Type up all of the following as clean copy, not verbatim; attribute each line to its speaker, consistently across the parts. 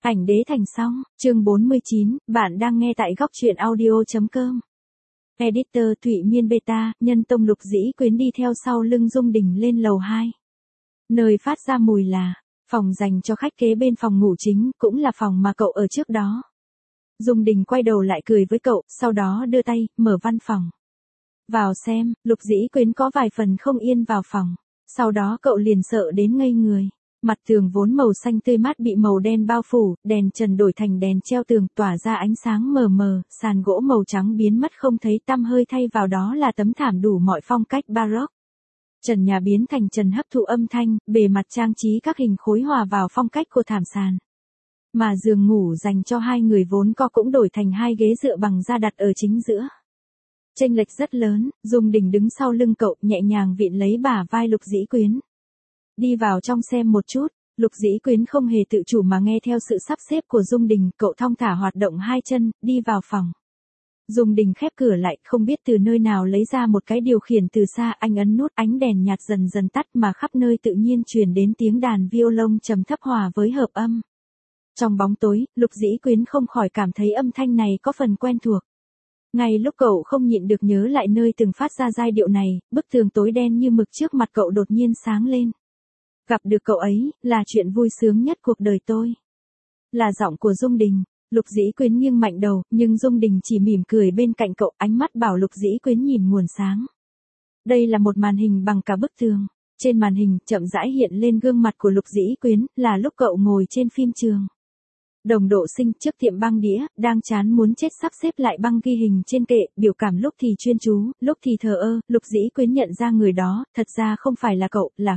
Speaker 1: Ảnh đế thành xong, chương 49, bạn đang nghe tại góc truyện audio.com. Editor Thụy Miên Beta, nhân tông Lục Dĩ Quyến đi theo sau lưng Dung Đình lên lầu 2. Nơi phát ra mùi là phòng dành cho khách kế bên phòng ngủ chính, cũng là phòng mà cậu ở trước đó. Dung Đình quay đầu lại cười với cậu, sau đó đưa tay, mở văn phòng. Vào xem, Lục Dĩ Quyến có vài phần không yên vào phòng. Sau đó cậu liền sợ đến ngây người. Mặt tường vốn màu xanh tươi mát bị màu đen bao phủ, đèn trần đổi thành đèn treo tường tỏa ra ánh sáng mờ mờ, sàn gỗ màu trắng biến mất không thấy tăm hơi, thay vào đó là tấm thảm đủ mọi phong cách baroque. Trần nhà biến thành trần hấp thụ âm thanh, bề mặt trang trí các hình khối hòa vào phong cách của thảm sàn. Mà giường ngủ dành cho hai người vốn có cũng đổi thành hai ghế dựa bằng da đặt ở chính giữa. Chênh lệch rất lớn, Dung Đình đứng sau lưng cậu nhẹ nhàng vịn lấy bả vai Lục Dĩ Quyến. Đi vào trong xem một chút. Lục Dĩ Quyến không hề tự chủ mà nghe theo sự sắp xếp của Dung Đình, cậu thong thả hoạt động hai chân, đi vào phòng. Dung Đình khép cửa lại, không biết từ nơi nào lấy ra một cái điều khiển từ xa, anh ấn nút, ánh đèn nhạt dần dần tắt mà khắp nơi tự nhiên truyền đến tiếng đàn violon trầm thấp hòa với hợp âm. Trong bóng tối, Lục Dĩ Quyến không khỏi cảm thấy âm thanh này có phần quen thuộc. Ngay lúc cậu không nhịn được nhớ lại nơi từng phát ra giai điệu này, bức tường tối đen như mực trước mặt cậu đột nhiên sáng lên. Gặp được cậu ấy, là chuyện vui sướng nhất cuộc đời tôi. Là giọng của Dung Đình. Lục Dĩ Quyến nghiêng mạnh đầu, nhưng Dung Đình chỉ mỉm cười bên cạnh cậu, ánh mắt bảo Lục Dĩ Quyến nhìn nguồn sáng. Đây là một màn hình bằng cả bức tường. Trên màn hình, chậm rãi hiện lên gương mặt của Lục Dĩ Quyến, là lúc cậu ngồi trên phim trường. Đồng Độ Sinh trước tiệm băng đĩa, đang chán muốn chết sắp xếp lại băng ghi hình trên kệ, biểu cảm lúc thì chuyên chú, lúc thì thờ ơ. Lục Dĩ Quyến nhận ra người đó, thật ra không phải là cậu, là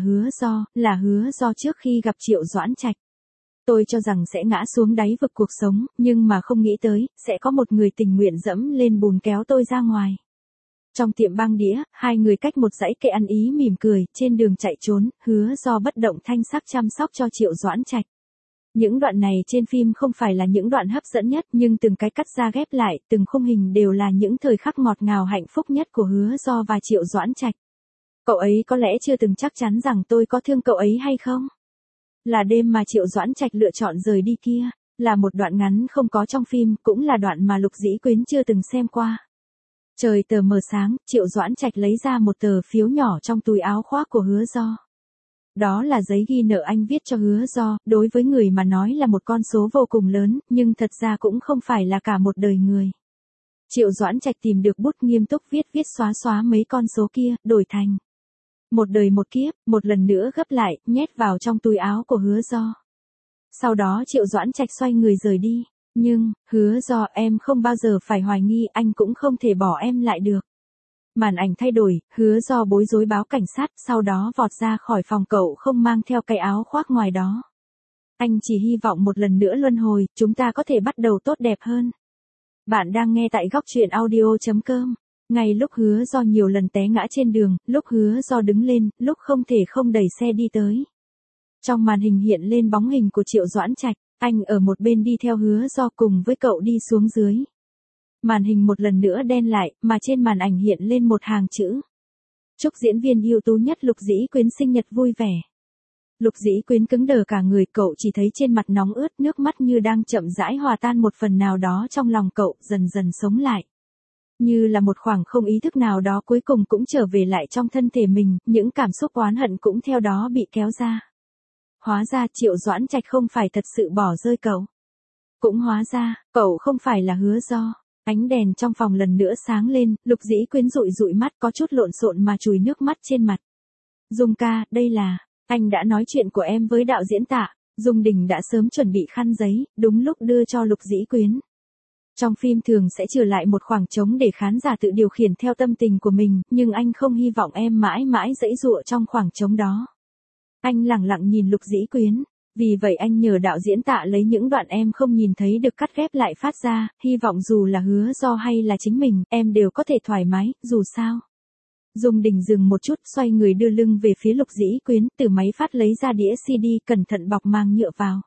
Speaker 1: Hứa Do trước khi gặp Triệu Doãn Trạch. Tôi cho rằng sẽ ngã xuống đáy vực cuộc sống, nhưng mà không nghĩ tới, sẽ có một người tình nguyện dẫm lên bùn kéo tôi ra ngoài. Trong tiệm băng đĩa, hai người cách một dãy kệ ăn ý mỉm cười, trên đường chạy trốn, Hứa Do bất động thanh sắc chăm sóc cho Triệu Doãn Trạch. Những đoạn này trên phim không phải là những đoạn hấp dẫn nhất, nhưng từng cái cắt ra ghép lại, từng khung hình đều là những thời khắc ngọt ngào hạnh phúc nhất của Hứa Do và Triệu Doãn Trạch. Cậu ấy có lẽ chưa từng chắc chắn rằng tôi có thương cậu ấy hay không? Là đêm mà Triệu Doãn Trạch lựa chọn rời đi kia, là một đoạn ngắn không có trong phim, cũng là đoạn mà Lục Dĩ Quyến chưa từng xem qua. Trời tờ mờ sáng, Triệu Doãn Trạch lấy ra một tờ phiếu nhỏ trong túi áo khoác của Hứa Do. Đó là giấy ghi nợ anh viết cho Hứa Do, đối với người mà nói là một con số vô cùng lớn, nhưng thật ra cũng không phải là cả một đời người. Triệu Doãn Trạch tìm được bút nghiêm túc viết xóa mấy con số kia, đổi thành một đời một kiếp, một lần nữa gấp lại, nhét vào trong túi áo của Hứa Do. Sau đó Triệu Doãn Trạch xoay người rời đi. Nhưng, Hứa Do, em không bao giờ phải hoài nghi, anh cũng không thể bỏ em lại được. Màn ảnh thay đổi, Hứa Do bối rối báo cảnh sát, sau đó vọt ra khỏi phòng, cậu không mang theo cái áo khoác ngoài đó. Anh chỉ hy vọng một lần nữa luân hồi, chúng ta có thể bắt đầu tốt đẹp hơn. Bạn đang nghe tại góc truyện audio.com. Ngay lúc Hứa Do nhiều lần té ngã trên đường, lúc Hứa Do đứng lên, lúc không thể không đẩy xe đi tới. Trong màn hình hiện lên bóng hình của Triệu Doãn Trạch, anh ở một bên đi theo Hứa Do cùng với cậu đi xuống dưới. Màn hình một lần nữa đen lại, mà trên màn ảnh hiện lên một hàng chữ. Chúc diễn viên ưu tú nhất Lục Dĩ Quyến sinh nhật vui vẻ. Lục Dĩ Quyến cứng đờ cả người, cậu chỉ thấy trên mặt nóng ướt, nước mắt như đang chậm rãi hòa tan một phần nào đó trong lòng cậu, dần dần sống lại. Như là một khoảng không ý thức nào đó cuối cùng cũng trở về lại trong thân thể mình, những cảm xúc oán hận cũng theo đó bị kéo ra. Hóa ra Triệu Doãn Trạch không phải thật sự bỏ rơi cậu. Cũng hóa ra, cậu không phải là Hứa Do. Ánh đèn trong phòng lần nữa sáng lên, Lục Dĩ Quyến dụi mắt có chút lộn xộn mà chùi nước mắt trên mặt. Dung ca, đây là, anh đã nói chuyện của em với đạo diễn Tạ. Dung Đình đã sớm chuẩn bị khăn giấy, đúng lúc đưa cho Lục Dĩ Quyến. Trong phim thường sẽ trừ lại một khoảng trống để khán giả tự điều khiển theo tâm tình của mình, nhưng anh không hy vọng em mãi mãi giãy giụa trong khoảng trống đó. Anh lẳng lặng nhìn Lục Dĩ Quyến. Vì vậy anh nhờ đạo diễn Tạ lấy những đoạn em không nhìn thấy được cắt ghép lại phát ra, hy vọng dù là Hứa Do hay là chính mình, em đều có thể thoải mái, dù sao. Dung Đình dừng một chút, xoay người đưa lưng về phía Lục Dĩ Quyến, từ máy phát lấy ra đĩa CD, cẩn thận bọc màng nhựa vào.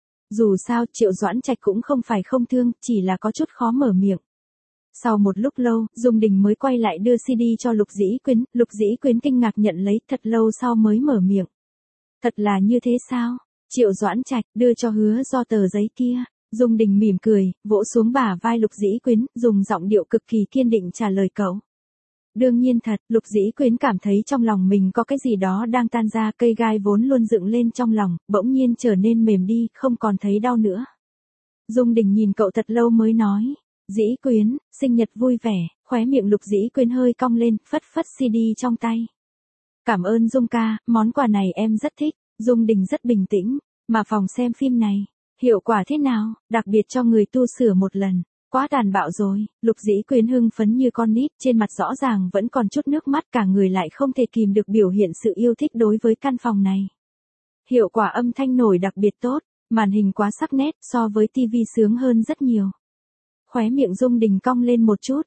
Speaker 1: Dù sao, Triệu Doãn Trạch cũng không phải không thương, chỉ là có chút khó mở miệng. Sau một lúc lâu, Dung Đình mới quay lại đưa CD cho Lục Dĩ Quyến, Lục Dĩ Quyến kinh ngạc nhận lấy, thật lâu sau mới mở miệng. Thật là như thế sao? Triệu Doãn Trạch đưa cho Hứa Do tờ giấy kia. Dung Đình mỉm cười, vỗ xuống bả vai Lục Dĩ Quyến, dùng giọng điệu cực kỳ kiên định trả lời cậu. Đương nhiên thật, Lục Dĩ Quyến cảm thấy trong lòng mình có cái gì đó đang tan ra, cây gai vốn luôn dựng lên trong lòng, bỗng nhiên trở nên mềm đi, không còn thấy đau nữa. Dung Đình nhìn cậu thật lâu mới nói, Dĩ Quyến, sinh nhật vui vẻ, khóe miệng Lục Dĩ Quyến hơi cong lên, phất phất CD trong tay. Cảm ơn Dung ca, món quà này em rất thích. Dung Đình rất bình tĩnh, mà phòng xem phim này, hiệu quả thế nào, đặc biệt cho người tu sửa một lần. Quá tàn bạo rồi, Lục Dĩ Quyến hưng phấn như con nít, trên mặt rõ ràng vẫn còn chút nước mắt, cả người lại không thể kìm được biểu hiện sự yêu thích đối với căn phòng này. Hiệu quả âm thanh nổi đặc biệt tốt, màn hình quá sắc nét, so với TV sướng hơn rất nhiều. Khóe miệng Dung Đình cong lên một chút,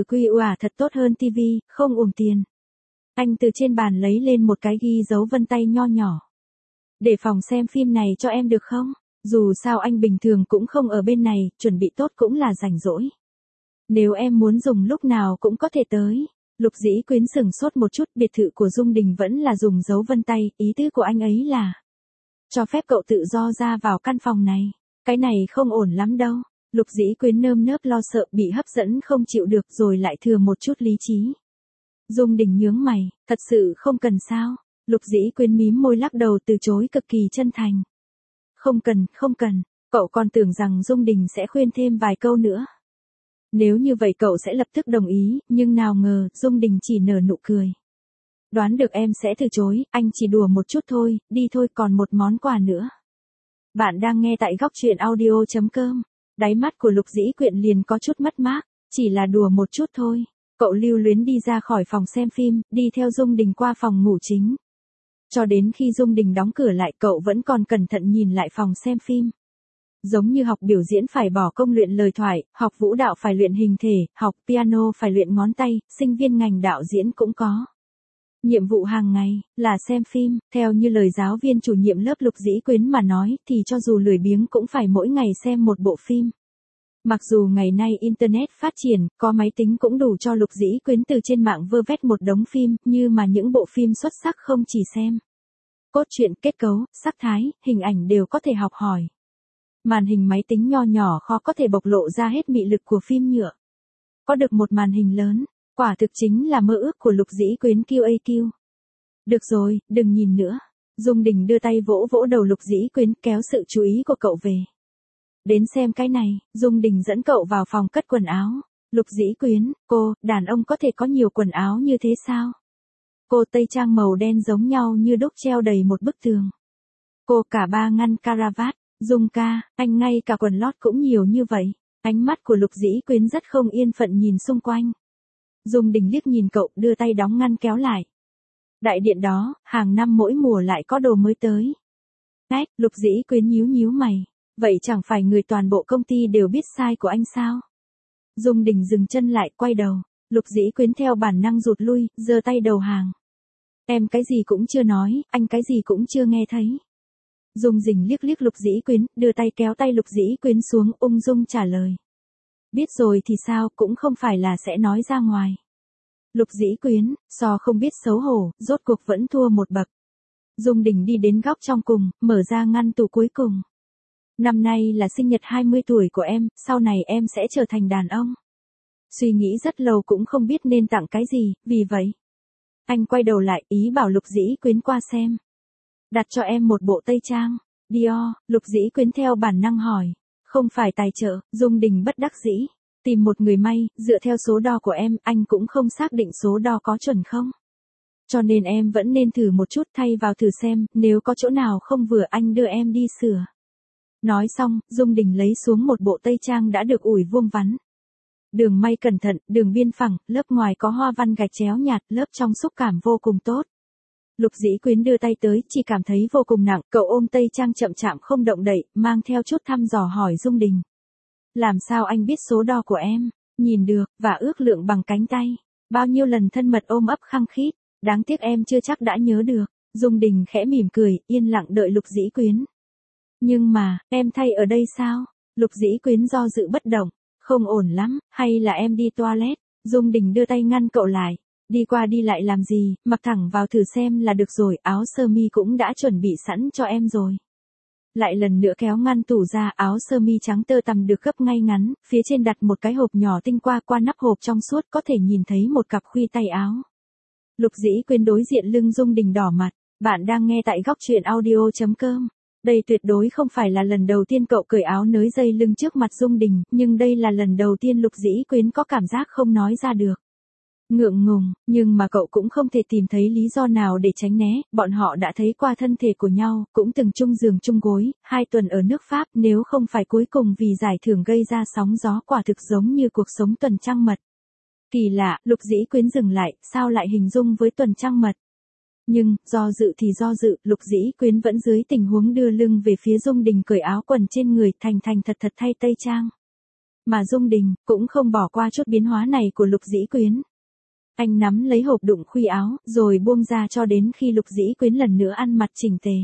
Speaker 1: thật tốt hơn TV, không uổng tiền. Anh từ trên bàn lấy lên một cái ghi dấu vân tay nho nhỏ. Để phòng xem phim này cho em được không? Dù sao anh bình thường cũng không ở bên này, chuẩn bị tốt cũng là rảnh rỗi. Nếu em muốn dùng lúc nào cũng có thể tới. Lục Dĩ Quyến sửng sốt một chút, biệt thự của Dung Đình vẫn là dùng dấu vân tay, ý tứ của anh ấy là cho phép cậu tự do ra vào căn phòng này. Cái này không ổn lắm đâu. Lục Dĩ Quyến nơm nớp lo sợ bị hấp dẫn không chịu được rồi lại thừa một chút lý trí. Dung Đình nhướng mày, thật sự không cần sao. Lục Dĩ Quyến mím môi lắc đầu từ chối cực kỳ chân thành. Không cần, không cần, cậu còn tưởng rằng Dung Đình sẽ khuyên thêm vài câu nữa. Nếu như vậy cậu sẽ lập tức đồng ý, nhưng nào ngờ, Dung Đình chỉ nở nụ cười. Đoán được em sẽ từ chối, anh chỉ đùa một chút thôi, đi thôi, còn một món quà nữa. Bạn đang nghe tại góc truyện audio.com. Đáy mắt của Lục Dĩ Quyện liền có chút mất mát, chỉ là đùa một chút thôi. Cậu lưu luyến đi ra khỏi phòng xem phim, đi theo Dung Đình qua phòng ngủ chính. Cho đến khi Dung Đình đóng cửa lại, cậu vẫn còn cẩn thận nhìn lại phòng xem phim. Giống như học biểu diễn phải bỏ công luyện lời thoại, học vũ đạo phải luyện hình thể, học piano phải luyện ngón tay, sinh viên ngành đạo diễn cũng có. Nhiệm vụ hàng ngày là xem phim, theo như lời giáo viên chủ nhiệm lớp Lục Dĩ Quyến mà nói, thì cho dù lười biếng cũng phải mỗi ngày xem một bộ phim. Mặc dù ngày nay Internet phát triển, có máy tính cũng đủ cho Lục Dĩ Quyến từ trên mạng vơ vét một đống phim, nhưng mà những bộ phim xuất sắc không chỉ xem. Cốt truyện, kết cấu, sắc thái, hình ảnh đều có thể học hỏi. Màn hình máy tính nho nhỏ khó có thể bộc lộ ra hết mị lực của phim nhựa. Có được một màn hình lớn, quả thực chính là mơ ước của Lục Dĩ Quyến QAQ. Được rồi, đừng nhìn nữa. Dung Đình đưa tay vỗ vỗ đầu Lục Dĩ Quyến, kéo sự chú ý của cậu về. Đến xem cái này, Dung Đình dẫn cậu vào phòng cất quần áo. Lục Dĩ Quyến, cô, đàn ông có thể có nhiều quần áo như thế sao? Cô tây trang màu đen giống nhau như đúc treo đầy một bức tường. Cô cả ba ngăn caravat. Dung ca, anh ngay cả quần lót cũng nhiều như vậy. Ánh mắt của Lục Dĩ Quyến rất không yên phận nhìn xung quanh. Dung Đình liếc nhìn cậu, đưa tay đóng ngăn kéo lại. Đại điện đó, hàng năm mỗi mùa lại có đồ mới tới. Ách, Lục Dĩ Quyến nhíu nhíu mày. Vậy chẳng phải người toàn bộ công ty đều biết sai của anh sao? Dung Đình dừng chân lại, quay đầu. Lục Dĩ Quyến theo bản năng rụt lui, giơ tay đầu hàng. Em cái gì cũng chưa nói, anh cái gì cũng chưa nghe thấy. Dung Đình liếc liếc Lục Dĩ Quyến, đưa tay kéo tay Lục Dĩ Quyến xuống, ung dung trả lời. Biết rồi thì sao, cũng không phải là sẽ nói ra ngoài. Lục Dĩ Quyến, so không biết xấu hổ, rốt cuộc vẫn thua một bậc. Dung Đình đi đến góc trong cùng, mở ra ngăn tủ cuối cùng. Năm nay là sinh nhật 20 tuổi của em, sau này em sẽ trở thành đàn ông. Suy nghĩ rất lâu cũng không biết nên tặng cái gì, vì vậy. Anh quay đầu lại, ý bảo Lục Dĩ Quyến qua xem. Đặt cho em một bộ tây trang. Dior, Lục Dĩ Quyến theo bản năng hỏi. Không phải tài trợ, Dung Đình bất đắc dĩ. Tìm một người may, dựa theo số đo của em, anh cũng không xác định số đo có chuẩn không. Cho nên em vẫn nên thử một chút, thay vào thử xem, nếu có chỗ nào không vừa anh đưa em đi sửa. Nói xong, Dung Đình lấy xuống một bộ tây trang đã được ủi vuông vắn. Đường may cẩn thận, đường biên phẳng, lớp ngoài có hoa văn gạch chéo nhạt, lớp trong xúc cảm vô cùng tốt. Lục Dĩ Quyến đưa tay tới, chỉ cảm thấy vô cùng nặng, cậu ôm tây trang chậm chạm không động đậy, mang theo chút thăm dò hỏi Dung Đình. Làm sao anh biết số đo của em? Nhìn được, và ước lượng bằng cánh tay. Bao nhiêu lần thân mật ôm ấp khăng khít, đáng tiếc em chưa chắc đã nhớ được. Dung Đình khẽ mỉm cười, yên lặng đợi Lục Dĩ Quyến. Nhưng mà, em thay ở đây sao? Lục Dĩ Quyến do dự bất động. Không ổn lắm, hay là em đi toilet? Dung Đình đưa tay ngăn cậu lại. Đi qua đi lại làm gì, mặc thẳng vào thử xem là được rồi, áo sơ mi cũng đã chuẩn bị sẵn cho em rồi. lại lần nữa kéo ngăn tủ ra, áo sơ mi trắng tơ tằm được gấp ngay ngắn, phía trên đặt một cái hộp nhỏ tinh qua nắp hộp trong suốt có thể nhìn thấy một cặp khuy tay áo. Lục Dĩ Quyến đối diện lưng Dung Đình đỏ mặt, bạn đang nghe tại góc truyện audio.com. Đây tuyệt đối không phải là lần đầu tiên cậu cởi áo nới dây lưng trước mặt Dung Đình, nhưng đây là lần đầu tiên Lục Dĩ Quyến có cảm giác không nói ra được. Ngượng ngùng, nhưng mà cậu cũng không thể tìm thấy lý do nào để tránh né, bọn họ đã thấy qua thân thể của nhau, cũng từng chung giường chung gối, 2 tuần ở nước Pháp, nếu không phải cuối cùng vì giải thưởng gây ra sóng gió quả thực giống như cuộc sống tuần trăng mật. Kỳ lạ, Lục Dĩ Quyến dừng lại, sao lại hình dung với tuần trăng mật? Nhưng, do dự thì do dự, Lục Dĩ Quyến vẫn dưới tình huống đưa lưng về phía Dung Đình cởi áo quần trên người, thành thật thay tây trang. Mà Dung Đình, cũng không bỏ qua chút biến hóa này của Lục Dĩ Quyến. Anh nắm lấy hộp đựng khuy áo, rồi buông ra cho đến khi Lục Dĩ Quyến lần nữa ăn mặc chỉnh tề.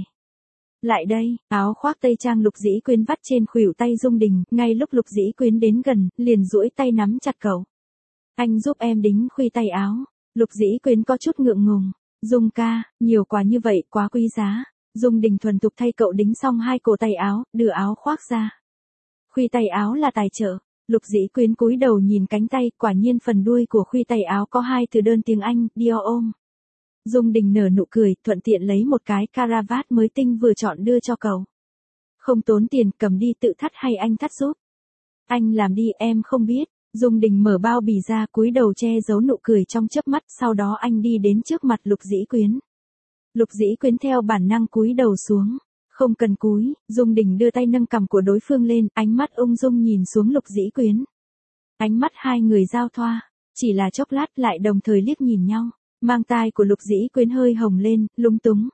Speaker 1: Lại đây, áo khoác tây trang Lục Dĩ Quyến vắt trên khuỷu tay Dung Đình, ngay lúc Lục Dĩ Quyến đến gần, liền duỗi tay nắm chặt cậu. Anh giúp em đính khuy tay áo. Lục Dĩ Quyến có chút ngượng ngùng. Dung ca, nhiều quá như vậy, quá quý giá. Dung Đình thuần thục thay cậu đính xong 2 cổ tay áo, đưa áo khoác ra. Khuy tay áo là tài trợ. Lục Dĩ Quyến cúi đầu nhìn cánh tay, quả nhiên phần đuôi của khuy tay áo có 2 từ đơn tiếng Anh, Dior ôm. Dung Đình nở nụ cười, thuận tiện lấy một cái caravat mới tinh vừa chọn đưa cho cậu. Không tốn tiền, cầm đi tự thắt hay anh thắt giúp? Anh làm đi, em không biết. Dung Đình mở bao bì ra, cúi đầu che giấu nụ cười trong chớp mắt, sau đó anh đi đến trước mặt Lục Dĩ Quyến. Lục Dĩ Quyến theo bản năng cúi đầu xuống. Không cần cúi, Dung Đình đưa tay nâng cằm của đối phương lên, ánh mắt ung dung nhìn xuống Lục Dĩ Quyến. Ánh mắt hai người giao thoa, chỉ là chốc lát lại đồng thời liếc nhìn nhau, mang tai của Lục Dĩ Quyến hơi hồng lên, lúng túng.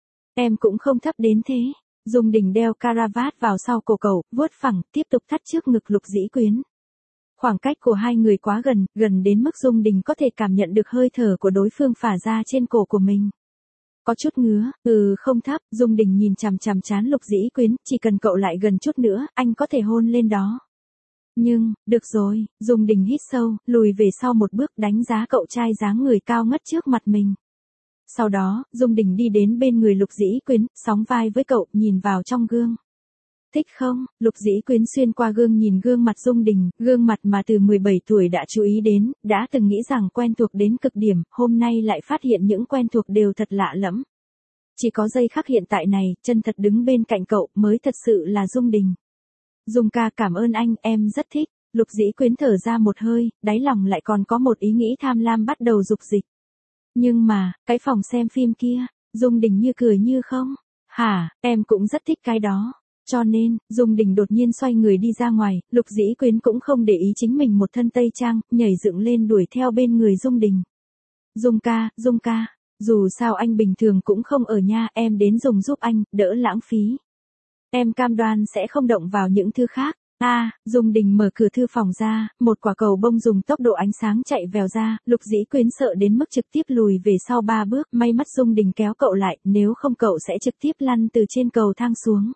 Speaker 1: Em cũng không thấp đến thế. Dung Đình đeo caravat vào sau cổ cậu, vuốt phẳng, tiếp tục thắt trước ngực Lục Dĩ Quyến. Khoảng cách của hai người quá gần đến mức Dung Đình có thể cảm nhận được hơi thở của đối phương phả ra trên cổ của mình. Có chút ngứa, không thấp, Dung Đình nhìn chằm trán Lục Dĩ Quyến, chỉ cần cậu lại gần chút nữa, anh có thể hôn lên đó. Nhưng, được rồi, Dung Đình hít sâu, lùi về sau một bước đánh giá cậu trai dáng người cao ngất trước mặt mình. Sau đó, Dung Đình đi đến bên người Lục Dĩ Quyến, sóng vai với cậu, nhìn vào trong gương. Thích không? Lục Dĩ Quyến xuyên qua gương nhìn gương mặt Dung Đình, gương mặt mà từ 17 tuổi đã chú ý đến, đã từng nghĩ rằng quen thuộc đến cực điểm, hôm nay lại phát hiện những quen thuộc đều thật lạ lẫm. Chỉ có giây khắc hiện tại này, chân thật đứng bên cạnh cậu mới thật sự là Dung Đình. Dung ca, cảm ơn anh, em rất thích. Lục Dĩ Quyến thở ra một hơi, đáy lòng lại còn có một ý nghĩ tham lam bắt đầu dục dịch. Nhưng mà, cái phòng xem phim kia, Dung Đình như cười như không. Hả, em cũng rất thích cái đó. Cho nên, Dung Đình đột nhiên xoay người đi ra ngoài, Lục Dĩ Quyến cũng không để ý chính mình một thân tây trang, nhảy dựng lên đuổi theo bên người Dung Đình. Dung ca, dù sao anh bình thường cũng không ở nhà, em đến dùng giúp anh, đỡ lãng phí. Em cam đoan sẽ không động vào những thứ khác. Dung Đình mở cửa thư phòng ra, một quả cầu bông dùng tốc độ ánh sáng chạy vèo ra, Lục Dĩ Quyến sợ đến mức trực tiếp lùi về sau 3 bước, may mắn Dung Đình kéo cậu lại, nếu không cậu sẽ trực tiếp lăn từ trên cầu thang xuống.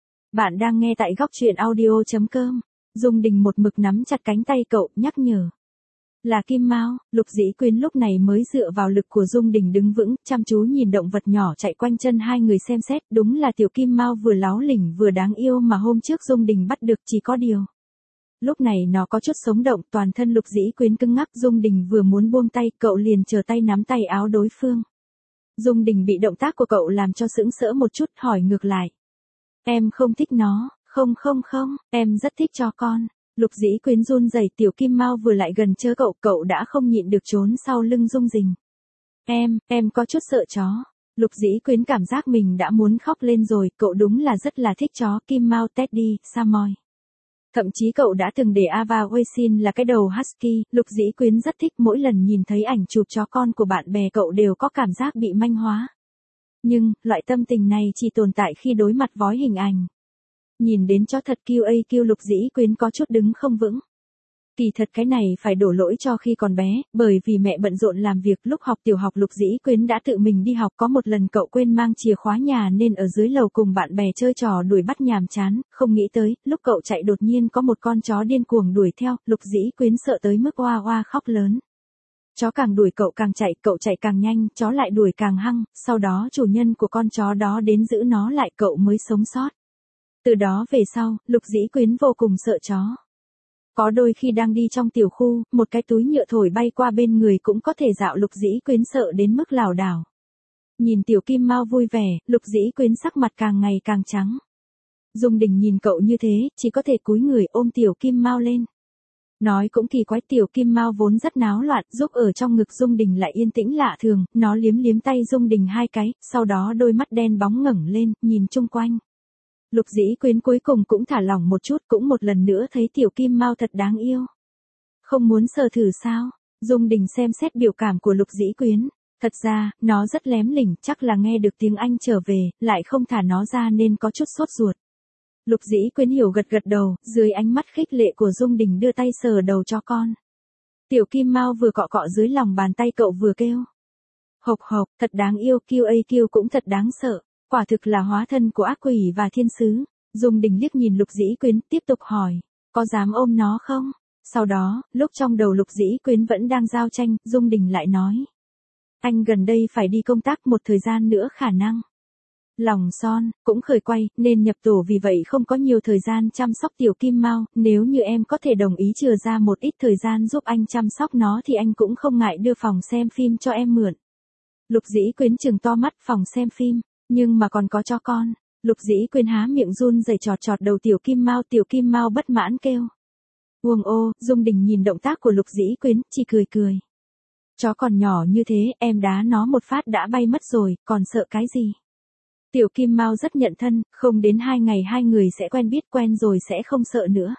Speaker 1: Bạn đang nghe tại góc truyện audio.com. Dung Đình một mực nắm chặt cánh tay cậu, nhắc nhở. Là Kim Mao. Lục Dĩ Quyến lúc này mới dựa vào lực của Dung Đình đứng vững, chăm chú nhìn động vật nhỏ chạy quanh chân hai người xem xét, đúng là tiểu Kim Mao vừa láo lỉnh vừa đáng yêu mà hôm trước Dung Đình bắt được, chỉ có điều. Lúc này nó có chút sống động, toàn thân Lục Dĩ Quyến cứng ngắc, Dung Đình vừa muốn buông tay, cậu liền chờ tay nắm tay áo đối phương. Dung Đình bị động tác của cậu làm cho sững sỡ một chút, hỏi ngược lại. Em không thích nó, không, em rất thích chó con. Lục Dĩ Quyến run rẩy, tiểu Kim Mao vừa lại gần chớ cậu đã không nhịn được trốn sau lưng Dung Đình. Em có chút sợ chó. Lục Dĩ Quyến cảm giác mình đã muốn khóc lên rồi, cậu đúng là rất là thích chó, Kim Mao, Teddy, Samoy. Thậm chí cậu đã từng để Ava Waisin là cái đầu husky, Lục Dĩ Quyến rất thích, mỗi lần nhìn thấy ảnh chụp chó con của bạn bè cậu đều có cảm giác bị manh hóa. Nhưng, loại tâm tình này chỉ tồn tại khi đối mặt với hình ảnh. Nhìn đến chó thật cute, Lục Dĩ Quyến có chút đứng không vững. Kỳ thật cái này phải đổ lỗi cho khi còn bé, bởi vì mẹ bận rộn làm việc, lúc học tiểu học Lục Dĩ Quyến đã tự mình đi học, có một lần cậu quên mang chìa khóa nhà nên ở dưới lầu cùng bạn bè chơi trò đuổi bắt nhàm chán, không nghĩ tới, lúc cậu chạy đột nhiên có một con chó điên cuồng đuổi theo, Lục Dĩ Quyến sợ tới mức oa oa khóc lớn. Chó càng đuổi cậu chạy càng nhanh, chó lại đuổi càng hăng, sau đó chủ nhân của con chó đó đến giữ nó lại, cậu mới sống sót. Từ đó về sau, Lục Dĩ Quyến vô cùng sợ chó. Có đôi khi đang đi trong tiểu khu, một cái túi nhựa thổi bay qua bên người cũng có thể dạo Lục Dĩ Quyến sợ đến mức lảo đảo. Nhìn tiểu Kim Mao vui vẻ, Lục Dĩ Quyến sắc mặt càng ngày càng trắng. Dung Đình nhìn cậu như thế, chỉ có thể cúi người ôm tiểu Kim Mao lên. Nói cũng kỳ quái, tiểu Kim Mao vốn rất náo loạn, giúp ở trong ngực Dung Đình lại yên tĩnh lạ thường, nó liếm liếm tay Dung Đình hai cái, sau đó đôi mắt đen bóng ngẩng lên, nhìn chung quanh. Lục Dĩ Quyến cuối cùng cũng thả lỏng một chút, cũng một lần nữa thấy tiểu Kim Mao thật đáng yêu. Không muốn sờ thử sao? Dung Đình xem xét biểu cảm của Lục Dĩ Quyến. Thật ra, nó rất lém lỉnh, chắc là nghe được tiếng Anh trở về, lại không thả nó ra nên có chút sốt ruột. Lục Dĩ Quyến hiểu gật gật đầu, dưới ánh mắt khích lệ của Dung Đình đưa tay sờ đầu cho con. Tiểu Kim Mao vừa cọ cọ dưới lòng bàn tay cậu vừa kêu. Hộc hộc, thật đáng yêu, kêu cũng thật đáng sợ, quả thực là hóa thân của ác quỷ và thiên sứ. Dung Đình liếc nhìn Lục Dĩ Quyến, tiếp tục hỏi, có dám ôm nó không? Sau đó, lúc trong đầu Lục Dĩ Quyến vẫn đang giao tranh, Dung Đình lại nói. Anh gần đây phải đi công tác một thời gian nữa khả năng. Lòng son, cũng khởi quay, nên nhập tổ, vì vậy không có nhiều thời gian chăm sóc tiểu Kim Mao, nếu như em có thể đồng ý chừa ra một ít thời gian giúp anh chăm sóc nó thì anh cũng không ngại đưa phòng xem phim cho em mượn. Lục Dĩ Quyến trừng to mắt, phòng xem phim, nhưng mà còn có cho con. Lục Dĩ Quyến há miệng run rẩy chọt chọt đầu tiểu Kim Mao bất mãn kêu. Uông ô, Dung Đình nhìn động tác của Lục Dĩ Quyến, chỉ cười. Chó còn nhỏ như thế, em đá nó một phát đã bay mất rồi, còn sợ cái gì? Tiểu Kim Mao rất nhận thân, không đến 2 ngày hai người sẽ quen rồi sẽ không sợ nữa.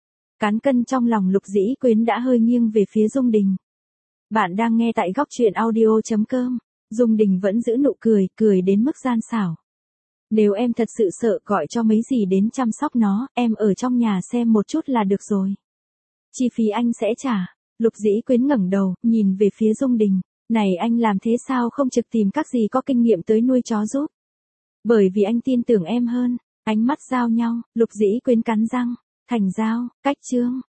Speaker 1: Cán cân trong lòng Lục Dĩ Quyến đã hơi nghiêng về phía Dung Đình. Bạn đang nghe tại góc truyện audio.com. Dung Đình vẫn giữ nụ cười đến mức gian xảo. Nếu em thật sự sợ, gọi cho mấy dì đến chăm sóc nó, em ở trong nhà xem một chút là được rồi. Chi phí anh sẽ trả. Lục Dĩ Quyến ngẩng đầu, nhìn về phía Dung Đình. Này, anh làm thế sao không trực tìm các dì có kinh nghiệm tới nuôi chó giúp? Bởi vì anh tin tưởng em hơn. Ánh mắt giao nhau, Lục Dĩ Quyến cắn răng. Thành giao, cách chương.